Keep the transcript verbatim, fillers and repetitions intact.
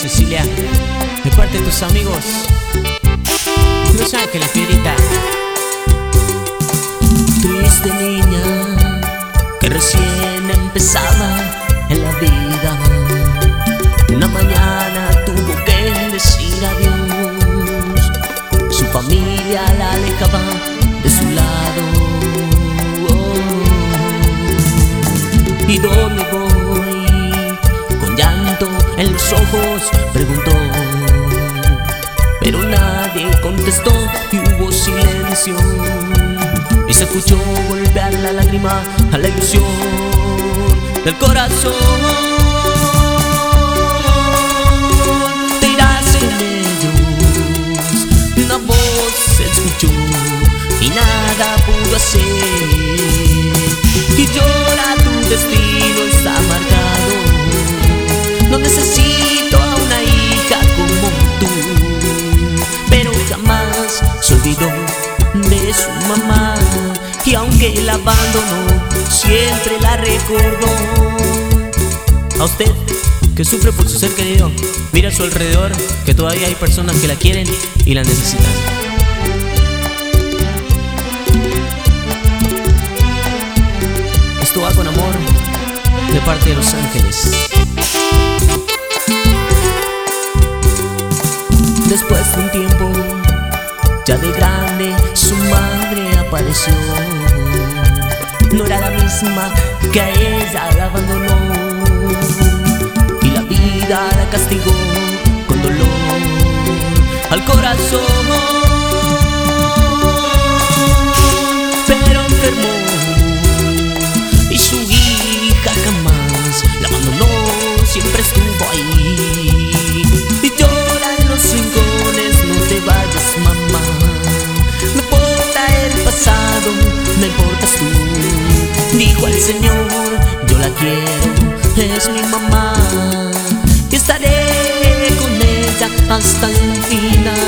Cecilia, de parte de tus amigos Los Ángeles, Fierita. Triste niña que recién empezaba en la vida, una mañana tuvo que decir adiós. Su familia la alejaba de su lado. Oh. ¿Y dónde voy? Con llanto en los ojos preguntó, pero nadie contestó y hubo silencio. Y se escuchó golpear la lágrima a la ilusión del corazón. Te irás con ellos, una voz se escuchó y nada pudo hacer. Y llora, tu destino está marcado. No necesito a una hija como tú, pero jamás se olvidó de su mamá, y aunque la abandonó, siempre la recordó. A usted que sufre por su ser querido, mira a su alrededor que todavía hay personas que la quieren y la necesitan. Esto va con amor de parte de Los Ángeles. Después de un tiempo, ya de grande, su madre apareció. No era la misma que a ella la abandonó, y la vida la castigó con dolor al corazón. Pero enfermó y su hija jamás la abandonó, siempre estuvo ahí. Y llora en los rincones, no te vayas, mamá. No importa el pasado, no importas tú. Dijo el Señor, yo la quiero, es mi mamá, y estaré con ella hasta el final.